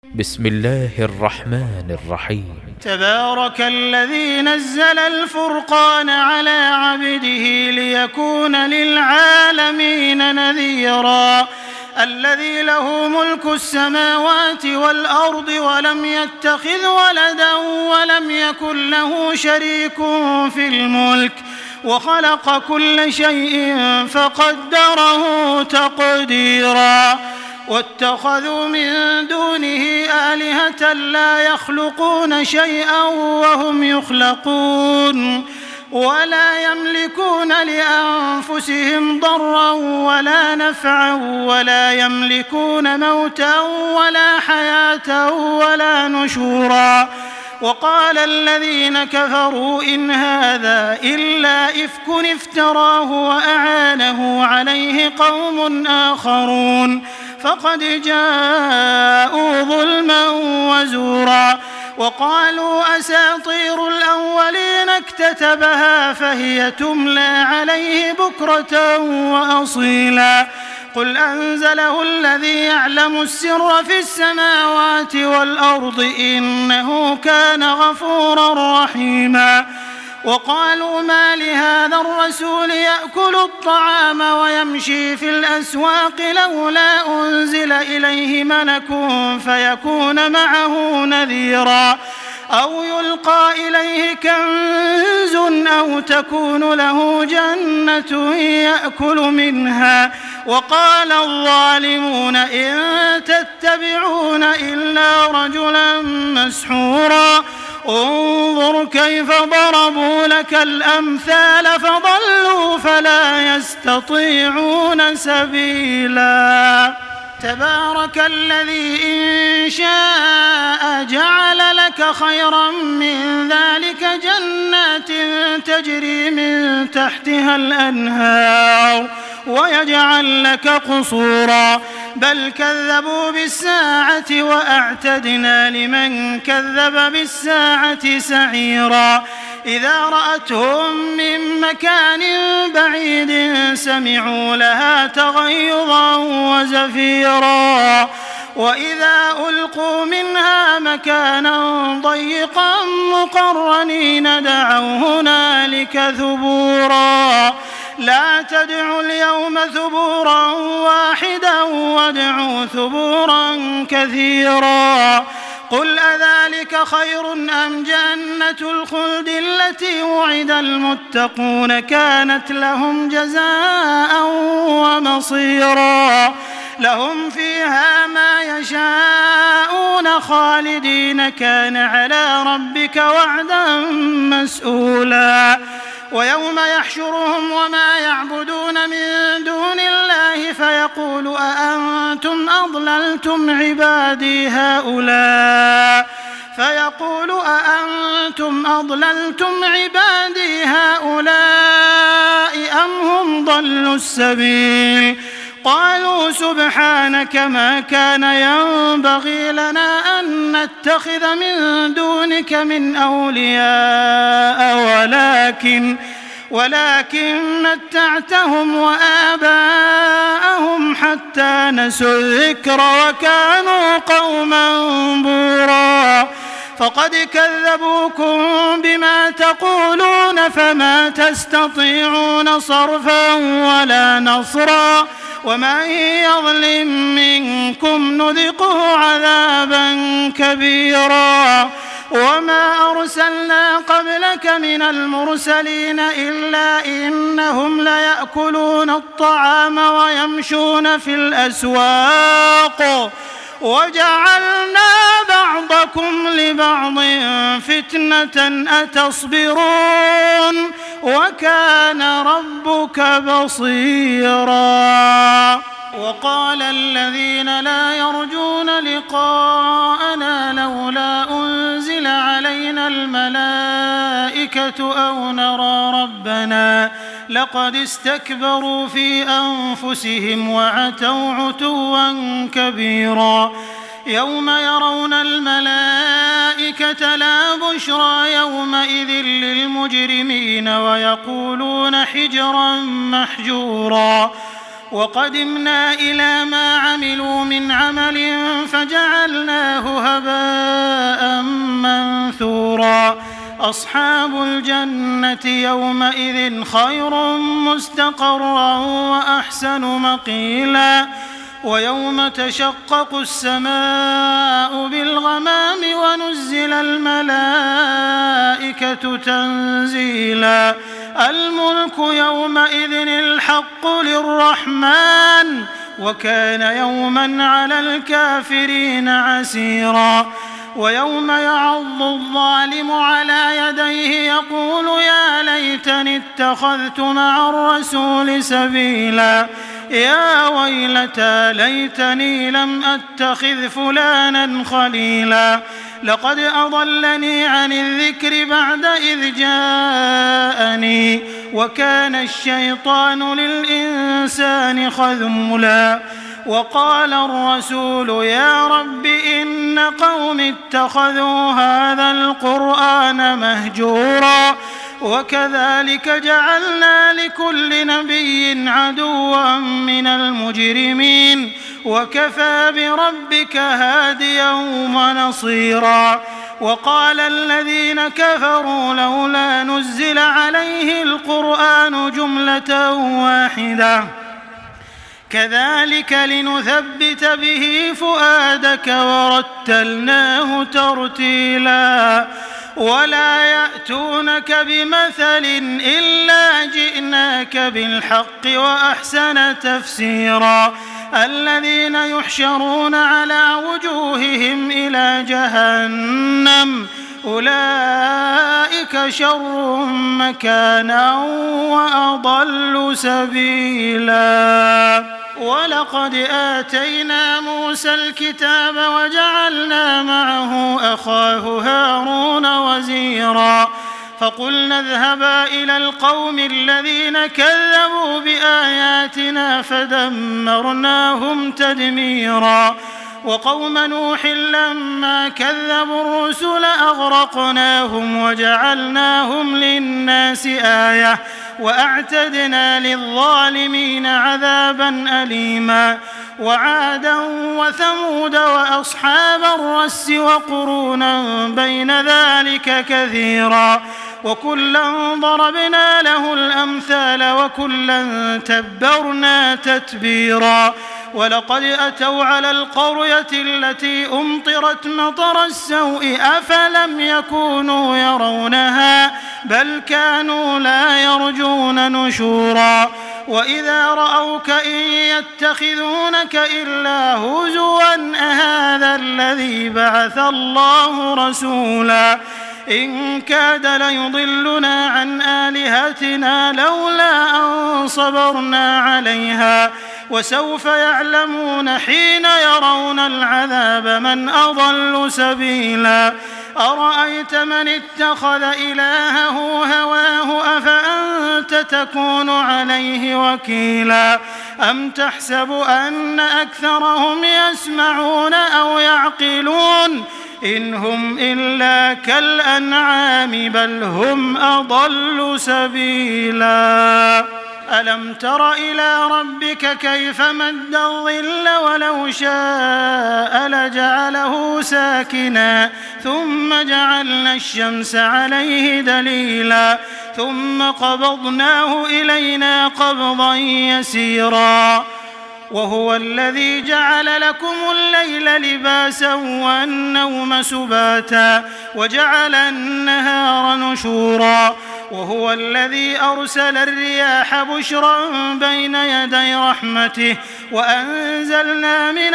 بسم الله الرحمن الرحيم. تبارك الذي نزل الفرقان على عبده ليكون للعالمين نذيرا الذي له ملك السماوات والأرض ولم يتخذ ولدا ولم يكن له شريك في الملك وخلق كل شيء فقدره تقديرا واتخذوا من دونه آلهة لا يخلقون شيئا وهم يخلقون ولا يملكون لأنفسهم ضرا ولا نفعا ولا يملكون موتا ولا حياة ولا نشورا. وقال الذين كفروا إن هذا إلا إفك افتراه وأعانه عليه قوم آخرون فقد جاءوا ظلما وزورا. وقالوا أساطير الأولين اكتتبها فهي تملى عليه بكرة وأصيلا. قل أنزله الذي يعلم السر في السماوات والأرض إنه كان غفورا رحيما. وقالوا ما لهذا الرسول يأكل الطعام ويمشي في الأسواق لولا أنزل إليه ملك فيكون معه نذيرا أو يلقى إليه كنز أو تكون له جنة يأكل منها. وقال الظالمون إن تتبعون إلا رجلا مسحورا. انظر كيف ضربوا لك الأمثال فضلوا فلا يستطيعون سبيلا. تبارك الذي إن شاء جعل لك خيرا من ذلك جنات تجري من تحتها الأنهار ويجعل لك قصورا بل كذبوا بالساعة وأعتدنا لمن كذب بالساعة سعيرا. إذا رأتهم من مكان بعيد سمعوا لها تغيظا وزفيرا وإذا ألقوا منها مكانا ضيقا مقرنين دعوا هنالك ثبورا. لا تدعوا اليوم ثبورا واحدا وادعوا ثبورا كثيرا. قل أذلك خير أم جنة الخلد التي وعد المتقون كانت لهم جزاء ومصيرا. لهم فيها ما يشاءون خالدين كان على ربك وعدا مسئولا. ويوم يحشرهم وما يعبدون من دون الله فيقول أأنتم أضللتم عبادي هؤلاء أم هم ضلوا السبيل. قالوا سبحانك ما كان ينبغي لنا أن نتخذ من دونك من أولياء ولكن متعتهم وآباءهم حتى نسوا الذكر وكانوا قوما بورا. فقد كذبوكم بما تقولون فما تستطيعون صرفا ولا نصرا ومن يظلم منكم نذقه عذابا كبيرا. وما أرسلنا قبلك من المرسلين إلا إنهم ليأكلون الطعام ويمشون في الأسواق وجعلنا بعضكم لبعض فتنة أتصبرون وكان ربك بصيرا. وقال الذين لا يرجون لقاءنا لولا أنزل علينا الملائكة أو نرى ربنا لقد استكبروا في أنفسهم وعتوا عتوا كبيرا. يوم يرون الملائكة لا بشرى يومئذ للمجرمين ويقولون حجرا محجورا. وقدمنا إلى ما عملوا من عمل فجعلناه هباء منثورا أصحاب الجنة يومئذ خير مستقرا وأحسن مقيلا ويوم تشقق السماء بالغمام ونزل الملائكة تنزيلا الملك يومئذ الحق للرحمن وكان يوما على الكافرين عسيرا ويوم يعض الظالم على يديه يقول يا ليتني اتخذت مع الرسول سبيلا يا ويلتى ليتني لم أتخذ فلانا خليلا لقد أضلني عن الذكر بعد إذ جاءني وكان الشيطان للإنسان خذولا وقال الرسول يا رب إن قوم اتخذوا هذا القرآن مهجورا وكذلك جعلنا لكل نبي عدوا من المجرمين وكفى بربك هاديا ونصيرا وقال الذين كفروا لولا نزل عليه القرآن جملة واحدة كذلك لنثبت به فؤادك ورتلناه ترتيلا ولا يأتونك بمثل إلا جئناك بالحق وأحسن تفسيرا الذين يحشرون على وجوههم إلى جهنم أولئك شر مكانا وأضل سبيلا ولقد آتينا موسى الكتاب وجعلنا معه أخاه هارون وزيرا فقلنا اذهبا إلى القوم الذين كذبوا بآياتنا فدمرناهم تدميرا وقوم نوح لما كذبوا الرسل أغرقناهم وجعلناهم للناس آية وأعتدنا للظالمين عذابا أليما وعادا وثمود وأصحاب الرس وقرونا بين ذلك كثيرا وكلا ضربنا له الأمثال وكلا تبرنا تتبيرا ولقد أتوا على القرية التي أمطرت مطر السوء أفلم يكونوا يرونها بل كانوا لا يرجون نشورا وإذا رأوك إن يتخذونك إلا هزوا أهذا الذي بعث الله رسولا إن كاد ليضلنا عن آلهتنا لولا أن صبرنا عليها وسوف يعلمون حين يرون العذاب من أضل سبيلا أرأيت من اتخذ إلهه هواه أفأنت تكون عليه وكيلا أم تحسب أن أكثرهم يسمعون أو يعقلون إن هم إلا كالأنعام بل هم أضل سبيلا ألم تر إلى ربك كيف مد الظل ولو شاء لجعله ساكنا ثم جعلنا الشمس عليه دليلا ثم قبضناه إلينا قبضا يسيرا وهو الذي جعل لكم الليل لباسا والنوم سباتا وجعل النهار نشورا وهو الذي أرسل الرياح بشرا بين يدي رحمته وأنزلنا من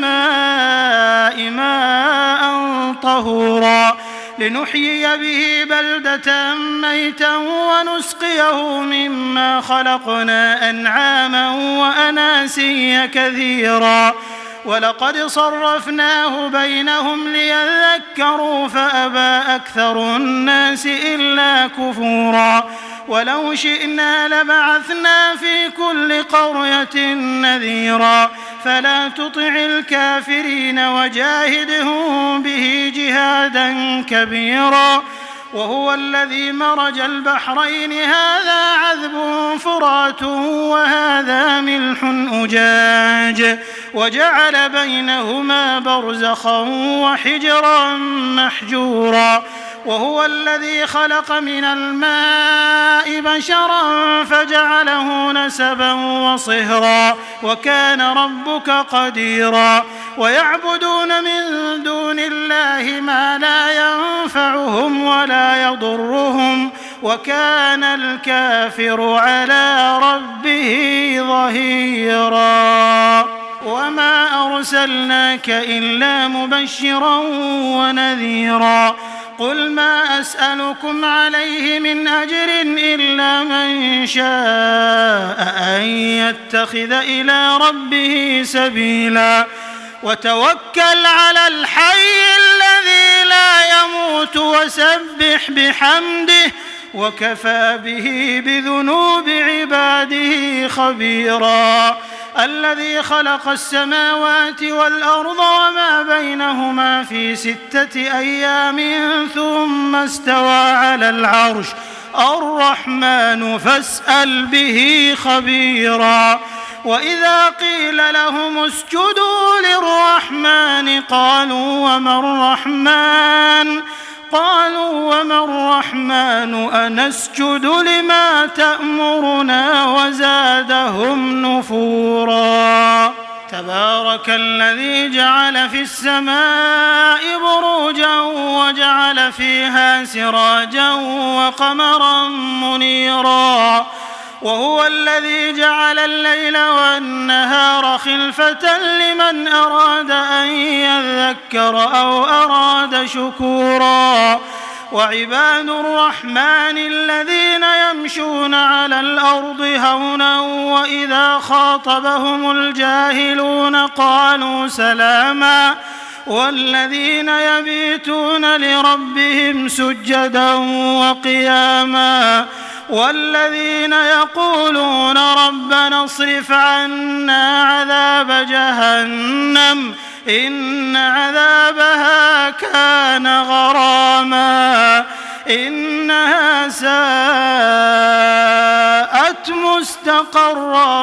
السماء ماء طهورا لنحيي به بلدة ميتا ونسقيه مما خلقنا أنعاما وأناسيا كثيرا ولقد صرفناه بينهم ليذكروا فأبى أكثر الناس إلا كفورا ولو شئنا لبعثنا في كل قرية نذيرا فلا تطع الكافرين وجاهدهم به جهادا كبيرا وهو الذي مرج البحرين هذا عذب فرات وهذا ملح أجاج وجعل بينهما برزخا وحجرا محجورا وهو الذي خلق من الماء بشرا فجعله نسبا وصهرا وكان ربك قديرا ويعبدون من دون الله ما لا ينفعهم ولا يضرهم وكان الكافر على ربه ظهيرا وما أرسلناك إلا مبشرا ونذيرا قل ما أسألكم عليه من أجر إلا من شاء أن يتخذ إلى ربه سبيلا وتوكل على الحي الذي لا يموت وسبح بحمده وكفى به بذنوب عباده خبيرا الذي خلق السماوات والأرض وما بينهما في 6 أيام ثم استوى على العرش الرحمن فاسأل به خبيرا وإذا قيل لهم اسجدوا للرحمن قالوا وما الرحمن أنسجد لما تأمرنا وزادهم نفورا تبارك الذي جعل في السماء بروجا وجعل فيها سراجا وقمرا منيرا وهو الذي جعل الليل والنهار خلفة لمن أراد أن يذكر أو أراد شكورا وعباد الرحمن الذين يمشون على الأرض هونا وإذا خاطبهم الجاهلون قالوا سلاما والذين يبيتون لربهم سجدا وقياما والذين يقولون ربنا اصرف عنا عذاب جهنم إن عذابها كان غراما إنها ساءت مستقرا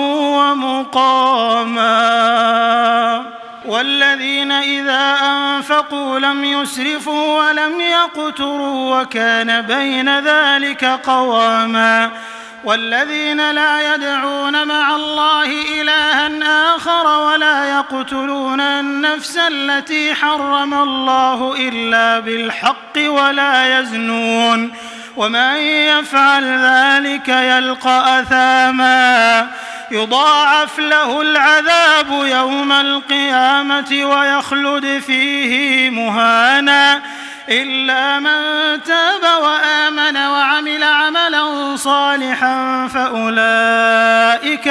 ومقاما والذين إذا أنفقوا لم يسرفوا ولم يقتروا وكان بين ذلك قواما والذين لا يدعون مع الله إلها آخر ولا يقتلون النفس التي حرم الله إلا بالحق ولا يزنون ومن يفعل ذلك يلقى أثاما يضاعف له العذاب يوم القيامة ويخلد فيه مهانا إلا من تاب وآمن وعمل عملا صالحا فأولئك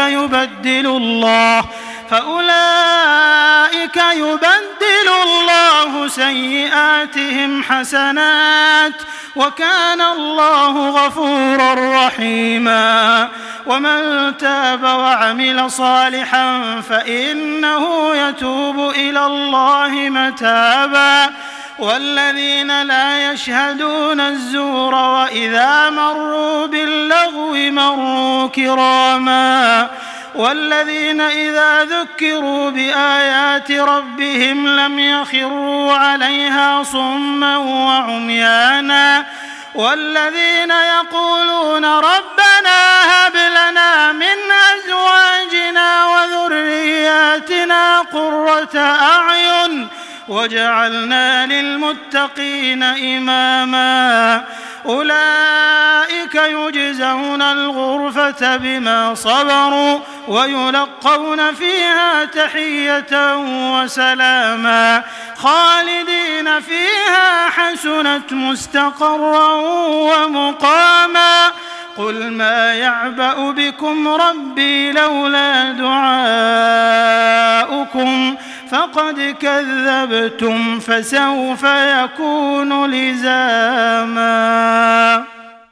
يبدل الله سيئاتهم حسنات وكان الله غفورا رحيما ومن تاب وعمل صالحا فإنه يتوب إلى الله متابا والذين لا يشهدون الزور وإذا مروا باللغو مروا كراما والذين إذا ذكروا بآيات ربهم لم يخروا عليها صما وعميانا والذين يقولون ربنا هب لنا من أزواجنا وذرياتنا قرة أعين وجعلنا للمتقين إماما أولئك يجزون الغرفة بما صبروا ويلقون فيها تحية وسلاما خالدين فيها حسنت مستقرا ومقاما قل ما يعبأ بكم ربي لولا دعاؤكم فقد كذبتم فسوف يكون لزاما